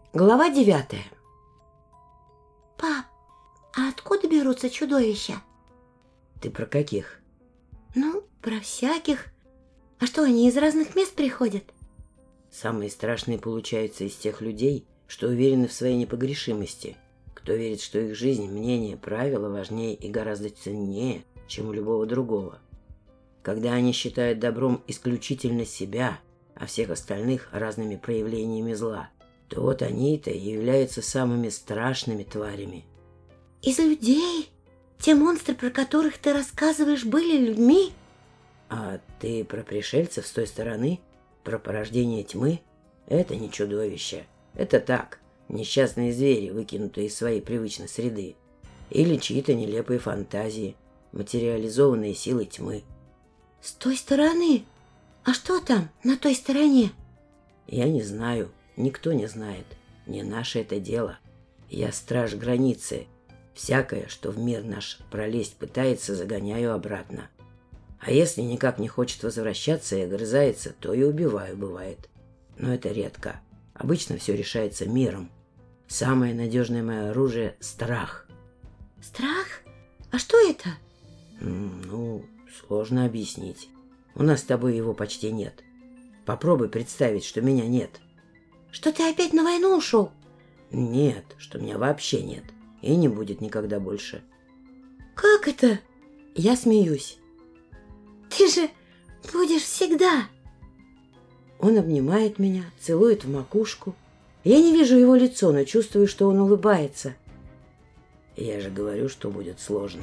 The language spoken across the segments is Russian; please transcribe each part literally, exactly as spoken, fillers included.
Глава девятая. Пап, а откуда берутся чудовища? Ты про каких? Ну, про всяких. А что, они из разных мест приходят? Самые страшные получаются из тех людей, что уверены в своей непогрешимости, кто верит, что их жизнь, мнение, правила важнее и гораздо ценнее, чем у любого другого. Когда они считают добром исключительно себя, а всех остальных разными проявлениями зла, то вот они-то и являются самыми страшными тварями. Из людей? Те монстры, про которых ты рассказываешь, были людьми? А ты про пришельцев с той стороны? Про порождение тьмы? Это не чудовище. Это так, несчастные звери, выкинутые из своей привычной среды. Или чьи-то нелепые фантазии, материализованные силой тьмы. С той стороны? А что там, на той стороне? Я не знаю. Никто не знает. Не наше это дело. Я страж границы. Всякое, что в мир наш пролезть пытается, загоняю обратно. А если никак не хочет возвращаться и огрызается, то и убиваю, бывает. Но это редко. Обычно все решается миром. Самое надежное мое оружие — страх. Страх? А что это? Ну, сложно объяснить. У нас с тобой его почти нет. Попробуй представить, что меня нет. Что ты опять на войну ушел? Нет, что меня вообще нет. И не будет никогда больше. Как это? Я смеюсь. Ты же будешь всегда. Он обнимает меня, целует в макушку. Я не вижу его лицо, но чувствую, что он улыбается. Я же говорю, что будет сложно.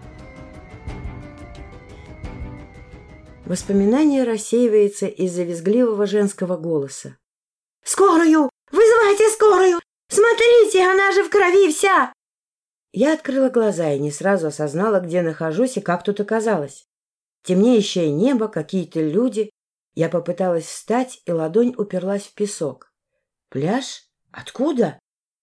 Воспоминание рассеивается из-за визгливого женского голоса. «Скорую! Вызывайте скорую! Смотрите, она же в крови вся!» Я открыла глаза и не сразу осознала, где нахожусь и как тут оказалось. Темнеющее небо, какие-то люди. Я попыталась встать, и ладонь уперлась в песок. Пляж? Откуда?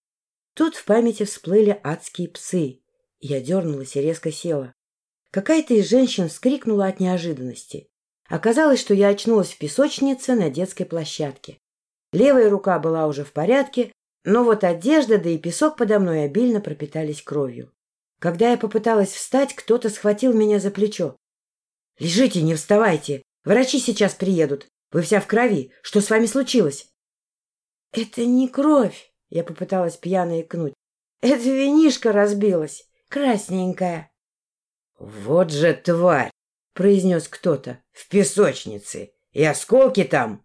Тут в памяти всплыли адские псы. Я дернулась и резко села. Какая-то из женщин вскрикнула от неожиданности. Оказалось, что я очнулась в песочнице на детской площадке. Левая рука была уже в порядке, но вот одежда, да и песок подо мной обильно пропитались кровью. Когда я попыталась встать, кто-то схватил меня за плечо. — Лежите, не вставайте! Врачи сейчас приедут! Вы вся в крови! Что с вами случилось? — Это не кровь! — я попыталась пьяно икнуть. — Это винишко разбилось, красненькая. — Вот же тварь! — произнес кто-то. — В песочнице! И осколки там!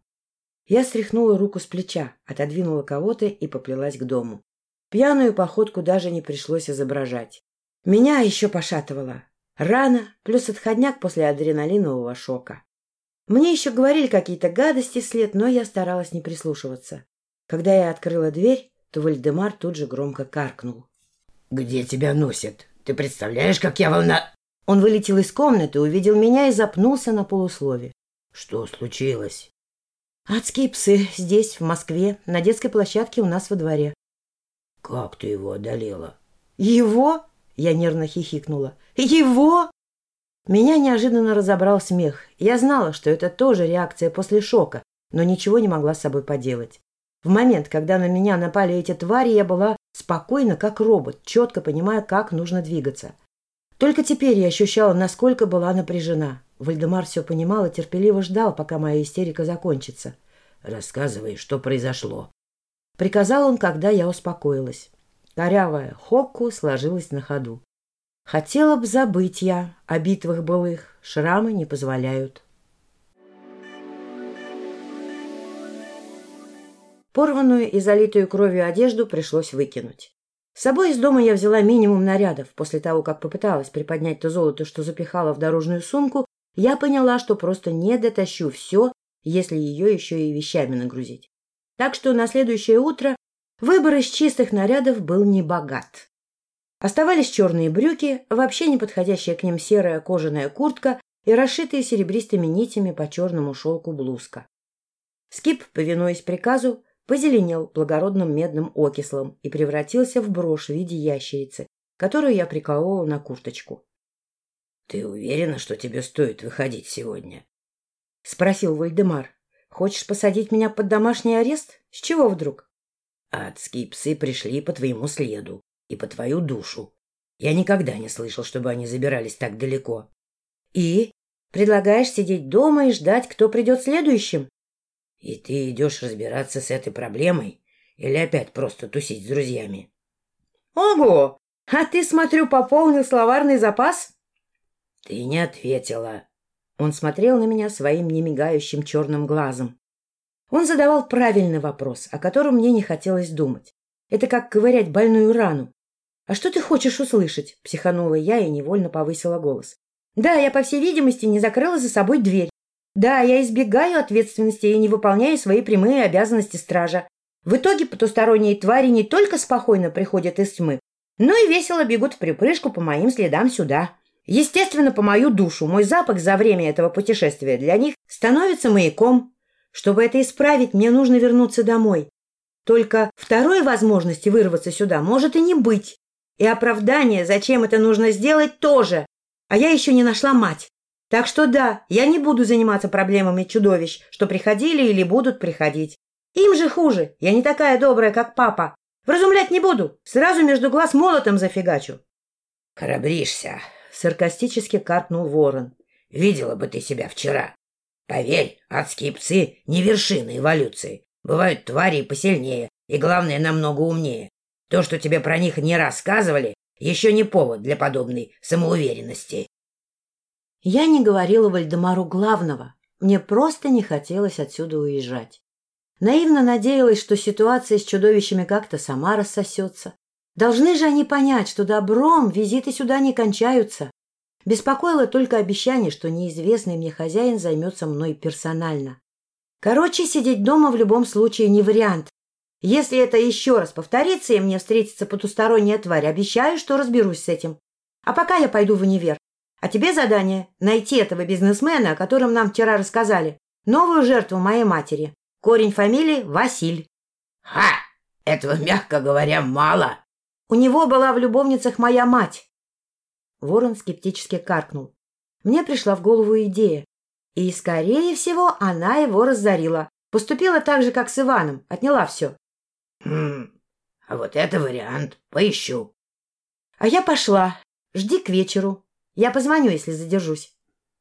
Я стряхнула руку с плеча, отодвинула кого-то и поплелась к дому. Пьяную походку даже не пришлось изображать. Меня еще пошатывало. Рана плюс отходняк после адреналинового шока. Мне еще говорили какие-то гадости вслед, но я старалась не прислушиваться. Когда я открыла дверь, то Вальдемар тут же громко каркнул. — Где тебя носит? Ты представляешь, как я волна... Он вылетел из комнаты, увидел меня и запнулся на полуслове. — Что случилось? — Адские псы здесь, в Москве, на детской площадке у нас во дворе. — Как ты его одолела? — Его? — я нервно хихикнула. — Его? Меня неожиданно разобрал смех. Я знала, что это тоже реакция после шока, но ничего не могла с собой поделать. В момент, когда на меня напали эти твари, я была спокойна, как робот, четко понимая, как нужно двигаться. Только теперь я ощущала, насколько была напряжена. Вальдемар все понимал и терпеливо ждал, пока моя истерика закончится. — Рассказывай, что произошло. Приказал он, когда я успокоилась. Корявая Хокку сложилась на ходу. Хотела б забыть я о битвах былых, шрамы не позволяют. Порванную и залитую кровью одежду пришлось выкинуть. С собой из дома я взяла минимум нарядов. После того, как попыталась приподнять то золото, что запихала в дорожную сумку, я поняла, что просто не дотащу все, если ее еще и вещами нагрузить. Так что на следующее утро выбор из чистых нарядов был небогат. Оставались черные брюки, вообще не подходящая к ним серая кожаная куртка и расшитые серебристыми нитями по черному шелку блузка. Скип, повинуясь приказу, позеленел благородным медным окислом и превратился в брошь в виде ящерицы, которую я приколола на курточку. — Ты уверена, что тебе стоит выходить сегодня? — спросил Вальдемар. — Хочешь посадить меня под домашний арест? С чего вдруг? Адские псы пришли по твоему следу и по твою душу. Я никогда не слышал, чтобы они забирались так далеко. И? Предлагаешь сидеть дома и ждать, кто придет следующим? И ты идешь разбираться с этой проблемой или опять просто тусить с друзьями? Ого! А ты, смотрю, пополнил словарный запас? Ты не ответила. Он смотрел на меня своим немигающим черным глазом. Он задавал правильный вопрос, о котором мне не хотелось думать. Это как ковырять больную рану. «А что ты хочешь услышать?» – психанула я и невольно повысила голос. «Да, я, по всей видимости, не закрыла за собой дверь. Да, я избегаю ответственности и не выполняю свои прямые обязанности стража. В итоге потусторонние твари не только спокойно приходят из тьмы, но и весело бегут вприпрыжку по моим следам сюда. Естественно, по мою душу. Мой запах за время этого путешествия для них становится маяком. Чтобы это исправить, мне нужно вернуться домой. Только второй возможности вырваться сюда может и не быть. И оправдание, зачем это нужно сделать, тоже. А я еще не нашла мать. Так что да, я не буду заниматься проблемами чудовищ, что приходили или будут приходить. Им же хуже. Я не такая добрая, как папа. Вразумлять не буду. Сразу между глаз молотом зафигачу. — Храбришься, — саркастически каркнул ворон. — Видела бы ты себя вчера. Поверь, адские псы не вершина эволюции. Бывают твари посильнее и, главное, намного умнее. То, что тебе про них не рассказывали, еще не повод для подобной самоуверенности. Я не говорила Вальдемару главного. Мне просто не хотелось отсюда уезжать. Наивно надеялась, что ситуация с чудовищами как-то сама рассосется. Должны же они понять, что добром визиты сюда не кончаются. Беспокоило только обещание, что неизвестный мне хозяин займется мной персонально. Короче, сидеть дома в любом случае не вариант. Если это еще раз повторится и мне встретится потусторонняя тварь, обещаю, что разберусь с этим. А пока я пойду в универ. А тебе задание – найти этого бизнесмена, о котором нам вчера рассказали. Новую жертву моей матери. Корень фамилии – Василь. Ха! Этого, мягко говоря, мало. У него была в любовницах моя мать. Ворон скептически каркнул. Мне пришла в голову идея. И, скорее всего, она его разорила. Поступила так же, как с Иваном. Отняла все. Хм, а вот это вариант. Поищу. А я пошла. Жди к вечеру. Я позвоню, если задержусь.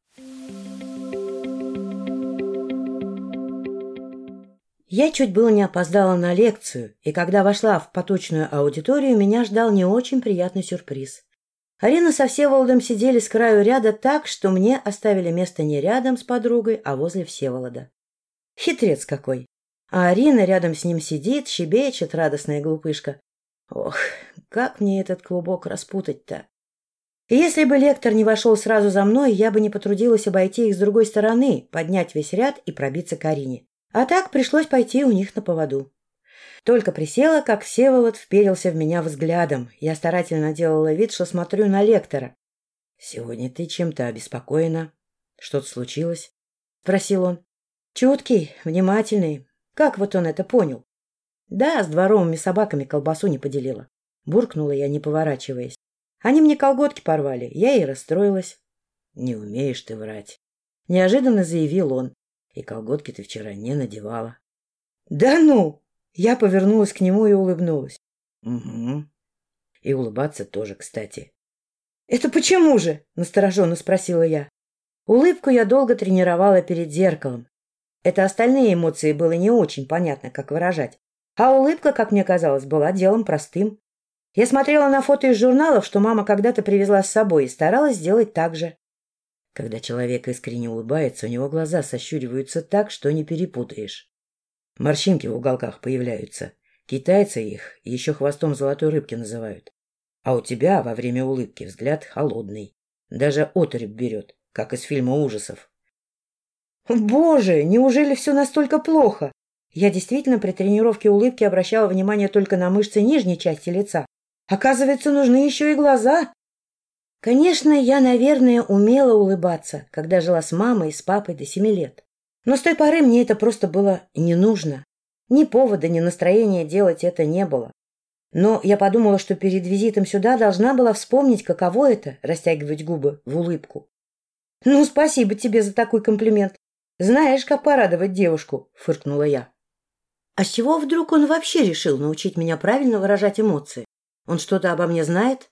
Я чуть было не опоздала на лекцию, и когда вошла в поточную аудиторию, меня ждал не очень приятный сюрприз. Арина со Всеволодом сидели с краю ряда так, что мне оставили место не рядом с подругой, а возле Всеволода. Хитрец какой! А Арина рядом с ним сидит, щебечет, радостная глупышка. Ох, как мне этот клубок распутать-то? И если бы лектор не вошел сразу за мной, я бы не потрудилась обойти их с другой стороны, поднять весь ряд и пробиться к Арине. А так пришлось пойти у них на поводу. Только присела, как Всеволод вперился в меня взглядом. Я старательно делала вид, что смотрю на лектора. — Сегодня ты чем-то обеспокоена. Что-то случилось? — спросил он. Чуткий, внимательный. Как вот он это понял? — Да, с дворовыми собаками колбасу не поделила. Буркнула я, не поворачиваясь. Они мне колготки порвали, я и расстроилась. — Не умеешь ты врать. Неожиданно заявил он. И колготки ты вчера не надевала. — Да ну! Я повернулась к нему и улыбнулась. — Угу. И улыбаться тоже, кстати. — Это почему же? — настороженно спросила я. Улыбку я долго тренировала перед зеркалом. Это остальные эмоции было не очень понятно, как выражать. А улыбка, как мне казалось, была делом простым. Я смотрела на фото из журналов, что мама когда-то привезла с собой, и старалась сделать так же. Когда человек искренне улыбается, у него глаза сощуриваются так, что не перепутаешь. Морщинки в уголках появляются. Китайцы их еще хвостом золотой рыбки называют. А у тебя во время улыбки взгляд холодный. Даже оторопь берет, как из фильма ужасов. Боже, неужели все настолько плохо? Я действительно при тренировке улыбки обращала внимание только на мышцы нижней части лица. Оказывается, нужны еще и глаза. Конечно, я, наверное, умела улыбаться, когда жила с мамой и с папой до семи лет. Но с той поры мне это просто было не нужно. Ни повода, ни настроения делать это не было. Но я подумала, что перед визитом сюда должна была вспомнить, каково это — растягивать губы в улыбку. — Ну, спасибо тебе за такой комплимент. Знаешь, как порадовать девушку, — фыркнула я. А с чего вдруг он вообще решил научить меня правильно выражать эмоции? Он что-то обо мне знает?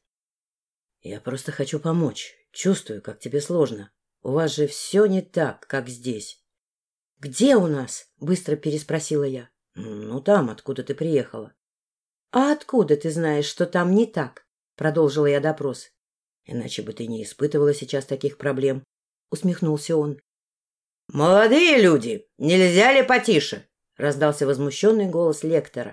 Я просто хочу помочь. Чувствую, как тебе сложно. У вас же все не так, как здесь. — Где у нас? — быстро переспросила я. — Ну, там, откуда ты приехала. — А откуда ты знаешь, что там не так? — продолжила я допрос. — Иначе бы ты не испытывала сейчас таких проблем, — усмехнулся он. — Молодые люди, нельзя ли потише? — раздался возмущенный голос лектора.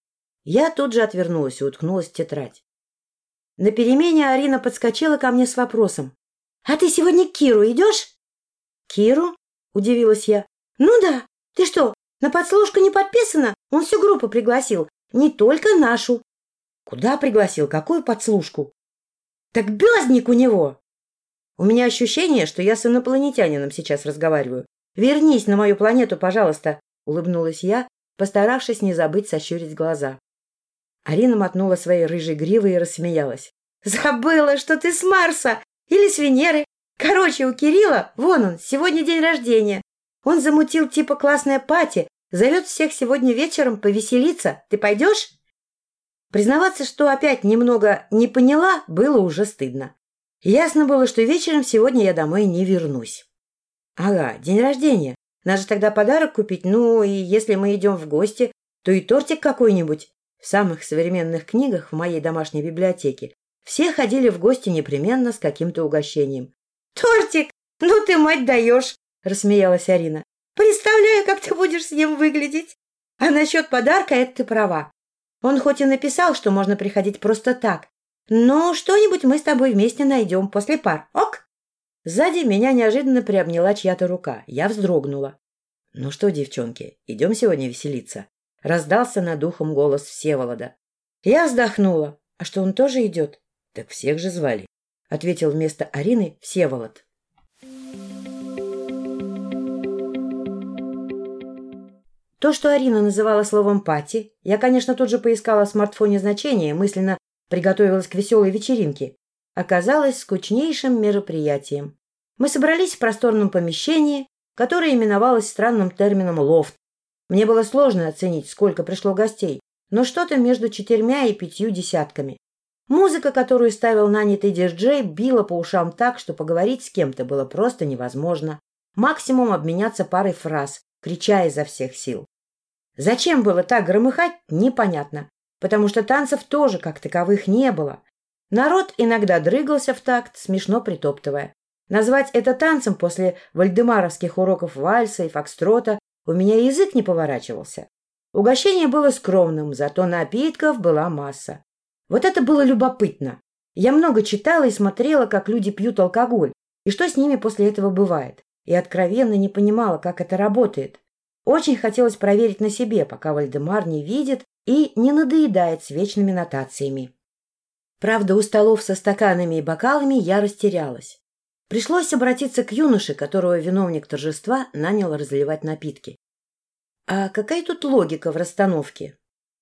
Я тут же отвернулась и уткнулась в тетрадь. На перемене Арина подскочила ко мне с вопросом. — А ты сегодня к Киру идешь? — Киру? — удивилась я. — Ну да. Ты что, на подслушку не подписана? Он всю группу пригласил. Не только нашу. — Куда пригласил? Какую подслушку? — Так бездник у него. У меня ощущение, что я с инопланетянином сейчас разговариваю. Вернись на мою планету, пожалуйста, — улыбнулась я, постаравшись не забыть сощурить глаза. Арина мотнула своей рыжей гривой и рассмеялась. — Забыла, что ты с Марса или с Венеры. Короче, у Кирилла, вон он, сегодня день рождения. Он замутил типа классная пати, зовет всех сегодня вечером повеселиться. Ты пойдешь? Признаваться, что опять немного не поняла, было уже стыдно. Ясно было, что вечером сегодня я домой не вернусь. Ага, день рождения. Надо же тогда подарок купить. Ну, и если мы идем в гости, то и тортик какой-нибудь. В самых современных книгах в моей домашней библиотеке все ходили в гости непременно с каким-то угощением. — Тортик? Ну ты, мать, даешь! — рассмеялась Арина. — Представляю, как ты будешь с ним выглядеть. А насчет подарка это ты права. Он хоть и написал, что можно приходить просто так, но что-нибудь мы с тобой вместе найдем после пар. Ок? Сзади меня неожиданно приобняла чья-то рука. Я вздрогнула. — Ну что, девчонки, идем сегодня веселиться? — раздался над ухом голос Всеволода. Я вздохнула. — А что, он тоже идет? — Так всех же звали, — ответил вместо Арины Всеволод. То, что Арина называла словом «пати», я, конечно, тут же поискала в смартфоне значение и мысленно приготовилась к веселой вечеринке, оказалось скучнейшим мероприятием. Мы собрались в просторном помещении, которое именовалось странным термином «лофт». Мне было сложно оценить, сколько пришло гостей, но что-то между четырьмя и пятью десятками. Музыка, которую ставил нанятый диджей, била по ушам так, что поговорить с кем-то было просто невозможно. Максимум обменяться парой фраз, крича изо всех сил. Зачем было так громыхать, непонятно, потому что танцев тоже как таковых не было. Народ иногда дрыгался в такт, смешно притоптывая. Назвать это танцем после вальдемаровских уроков вальса и фокстрота у меня язык не поворачивался. Угощение было скромным, зато напитков была масса. Вот это было любопытно. Я много читала и смотрела, как люди пьют алкоголь, и что с ними после этого бывает, и откровенно не понимала, как это работает. Очень хотелось проверить на себе, пока Вальдемар не видит и не надоедает с вечными нотациями. Правда, у столов со стаканами и бокалами я растерялась. Пришлось обратиться к юноше, которого виновник торжества нанял разливать напитки. А какая тут логика в расстановке?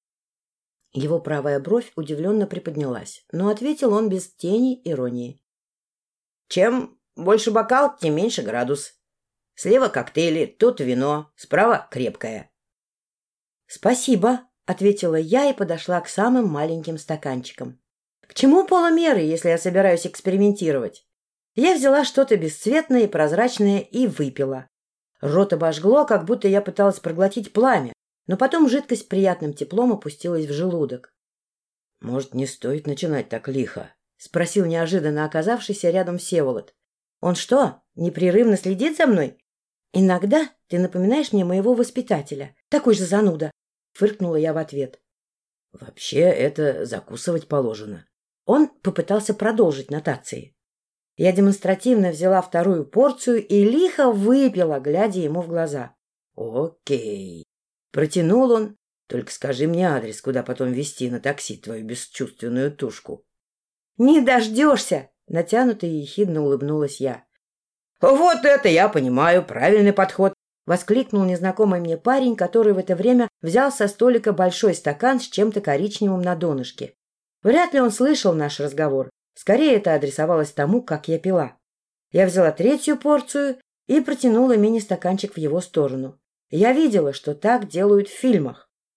Его правая бровь удивленно приподнялась, но ответил он без тени иронии. Чем больше бокал, тем меньше градус. Слева коктейли, тут вино, справа крепкое. — Спасибо, — ответила я и подошла к самым маленьким стаканчикам. К чему полумеры, если я собираюсь экспериментировать? Я взяла что-то бесцветное и прозрачное и выпила. Рот обожгло, как будто я пыталась проглотить пламя, но потом жидкость приятным теплом опустилась в желудок. — Может, не стоит начинать так лихо? — спросил неожиданно оказавшийся рядом Всеволод. — Он что, непрерывно следит за мной? — Иногда ты напоминаешь мне моего воспитателя. Такой же зануда, — фыркнула я в ответ. — Вообще это закусывать положено. Он попытался продолжить нотации. Я демонстративно взяла вторую порцию и лихо выпила, глядя ему в глаза. — Окей. Протянул он. Только скажи мне адрес, куда потом везти на такси твою бесчувственную тушку. — Не дождешься! — натянуто и ехидно улыбнулась я. — Вот это я понимаю, правильный подход! — воскликнул незнакомый мне парень, который в это время взял со столика большой стакан с чем-то коричневым на донышке. Вряд ли он слышал наш разговор. Скорее, это адресовалось тому, как я пила. Я взяла третью порцию и протянула мини-стаканчик в его сторону. Я видела, что так делают в фильмах.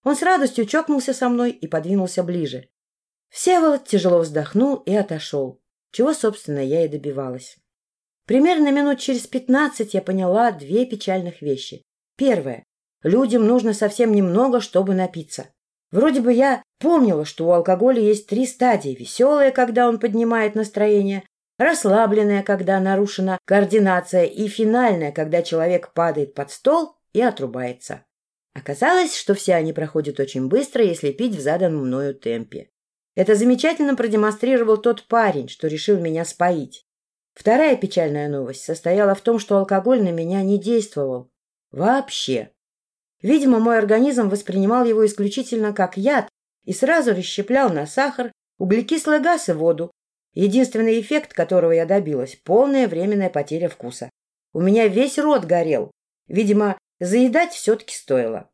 Он с радостью чокнулся со мной и подвинулся ближе. Всеволод тяжело вздохнул и отошел, чего, собственно, я и добивалась. Примерно минут через пятнадцать я поняла две печальных вещи. Первое. Людям нужно совсем немного, чтобы напиться. Вроде бы я помнила, что у алкоголя есть три стадии. Веселая, когда он поднимает настроение, расслабленная, когда нарушена координация, и финальная, когда человек падает под стол и отрубается. Оказалось, что все они проходят очень быстро, если пить в заданном мною темпе. Это замечательно продемонстрировал тот парень, что решил меня споить. Вторая печальная новость состояла в том, что алкоголь на меня не действовал. Вообще. Видимо, мой организм воспринимал его исключительно как яд и сразу расщеплял на сахар, углекислый газ и воду. Единственный эффект, которого я добилась – полная временная потеря вкуса. У меня весь рот горел. Видимо, заедать все-таки стоило.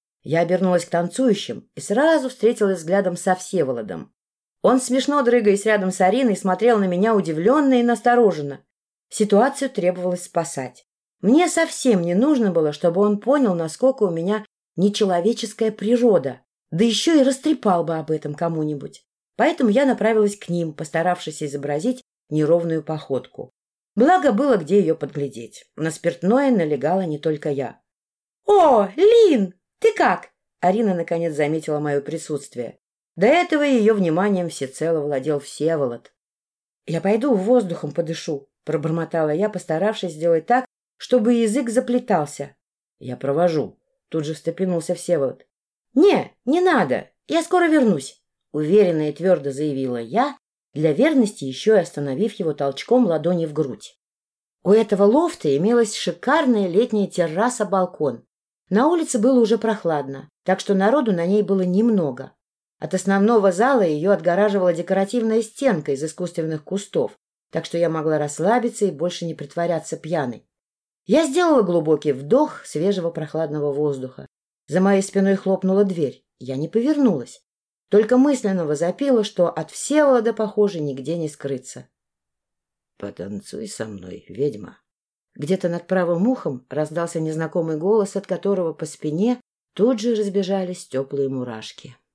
Я обернулась к танцующим и сразу встретилась взглядом со Всеволодом. Он, смешно дрыгаясь рядом с Ариной, смотрел на меня удивленно и настороженно. Ситуацию требовалось спасать. Мне совсем не нужно было, чтобы он понял, насколько у меня нечеловеческая природа, да еще и растрепал бы об этом кому-нибудь. Поэтому я направилась к ним, постаравшись изобразить неровную походку. Благо было где ее подглядеть. На спиртное налегала не только я. — О, Лин, ты как? Арина наконец заметила мое присутствие. До этого ее вниманием всецело владел Всеволод. — Я пойду воздухом подышу, — пробормотала я, постаравшись сделать так, чтобы язык заплетался. — Я провожу. Тут же встрепенулся Всеволод. — Не, не надо, я скоро вернусь, — уверенно и твердо заявила я, для верности еще и остановив его толчком ладони в грудь. У этого лофта имелась шикарная летняя терраса-балкон. На улице было уже прохладно, так что народу на ней было немного. От основного зала ее отгораживала декоративная стенка из искусственных кустов, так что я могла расслабиться и больше не притворяться пьяной. Я сделала глубокий вдох свежего прохладного воздуха. За моей спиной хлопнула дверь. Я не повернулась. Только мысленно возопила, что от Всеволода, похоже, нигде не скрыться. — Потанцуй со мной, ведьма. Где-то над правым ухом раздался незнакомый голос, от которого по спине тут же разбежались теплые мурашки.